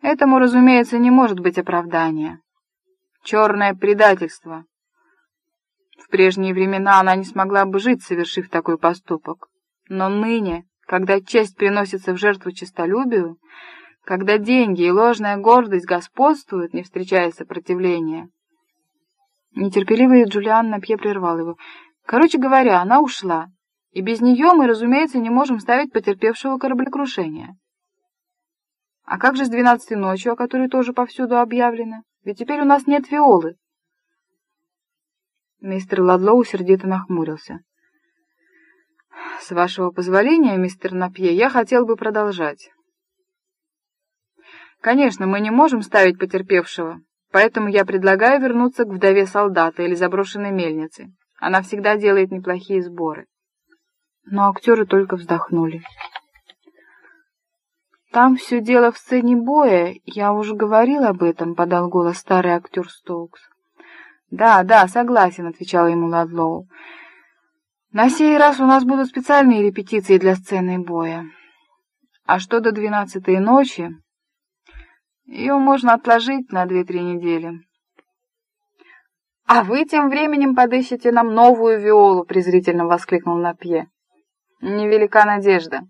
Этому, разумеется, не может быть оправдания. Черное предательство. В прежние времена она не смогла бы жить, совершив такой поступок. Но ныне, когда честь приносится в жертву честолюбию, когда деньги и ложная гордость господствуют, не встречая сопротивления... Нетерпеливый Джулиан Напье прервал его. Короче говоря, она ушла, и без нее мы, разумеется, не можем ставить потерпевшего кораблекрушения. А как же с 12-й ночью, о которой тоже повсюду объявлено? Ведь теперь у нас нет Виолы. Мистер Ладлоу сердито нахмурился. «С вашего позволения, мистер Напье, я хотел бы продолжать. Конечно, мы не можем ставить потерпевшего, поэтому я предлагаю вернуться к вдове солдата или заброшенной мельнице. Она всегда делает неплохие сборы». Но актеры только вздохнули. «Там все дело в сцене боя, я уже говорил об этом», — подал голос старый актер Стоукс. «Да, согласен», — отвечал ему Ладлоу. «На сей раз у нас будут специальные репетиции для сцены боя. А что до 12-й ночи, ее можно отложить на 2-3 недели». «А вы тем временем подыщете нам новую Виолу», — презрительно воскликнул Напье. «Невелика надежда».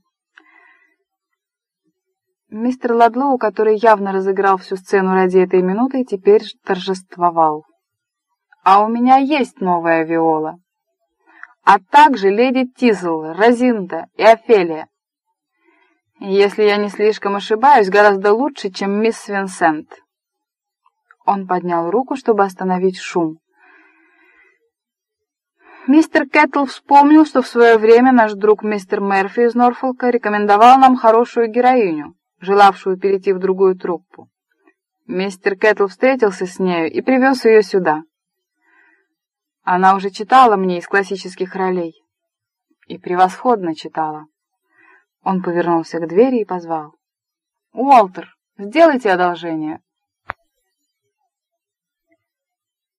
Мистер Ладлоу, который явно разыграл всю сцену ради этой минуты, теперь торжествовал. «А у меня есть новая Виола, а также леди Тизл, Розинда и Офелия. Если я не слишком ошибаюсь, гораздо лучше, чем мисс Винсент». Он поднял руку, чтобы остановить шум. Мистер Кэттл вспомнил, что в свое время наш друг мистер Мерфи из Норфолка рекомендовал нам хорошую героиню, желавшую перейти в другую труппу. Мистер Кэттл встретился с нею и привез ее сюда. Она уже читала мне из классических ролей. И превосходно читала. Он повернулся к двери и позвал. «Уолтер, сделайте одолжение,